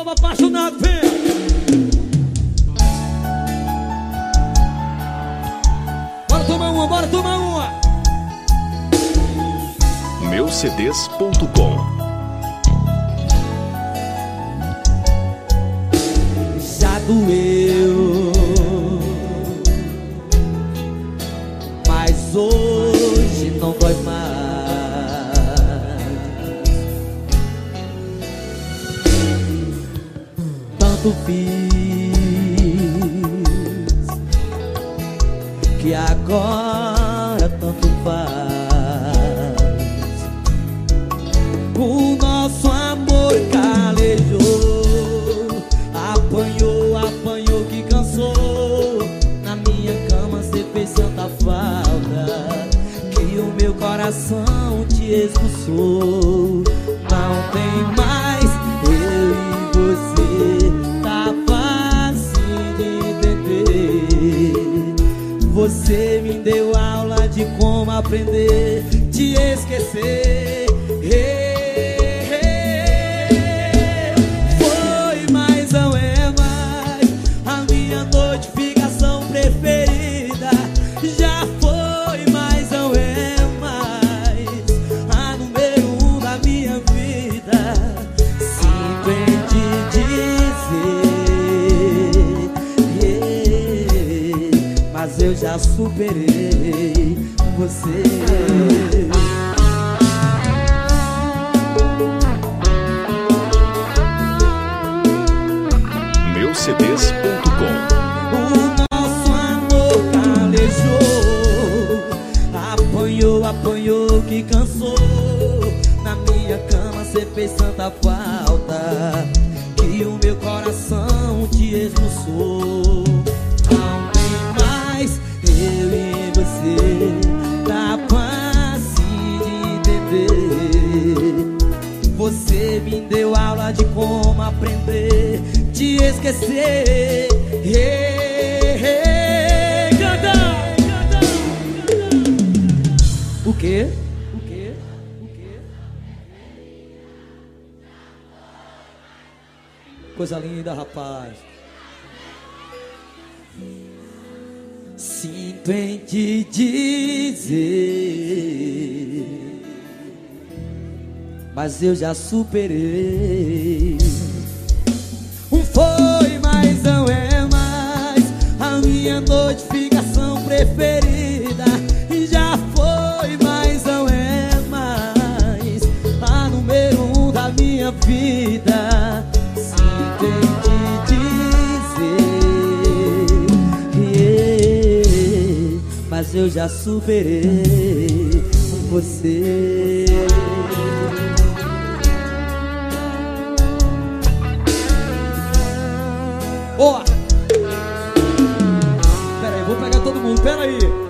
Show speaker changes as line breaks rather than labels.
povo apaixonado, vem! Bora tomar uma, bora tomar uma!
Meucds.com.
Já doeu, mas hoje não dói mais. Tanto fiz que agora tanto faz. O nosso amor calejou, apanhou, apanhou que cansou. Na minha cama cê fez tanta falta que o meu coração te expulsou. Não tem mais eu e você, tá fácil de entender. Você me deu aula de como aprender, te esquecer. Foi, mas não é mais a minha notificação preferida. Já foi, mas não é mais a número 1 da minha vida. Sinto em te dizer, mas eu já superei você.
Meucds.com.
O nosso amor calejou, apanhou, apanhou que cansou. Na minha cama cê fez tanta falta que o meu coração te expulsou. Não tem mais eu e você, tá fácil de entender. Você me deu aula de como aprender, te esquecer. Canta! O quê? O quê? O quê? Coisa linda, rapaz. Sinto em te dizer, mas eu já superei. Foi, mas não é mais a minha notificação preferida. E já foi, mas não é mais a número 1 da minha vida. Sinto em te dizer, mas eu já superei você. Ó, pera aí, vou pegar todo mundo, pera aí.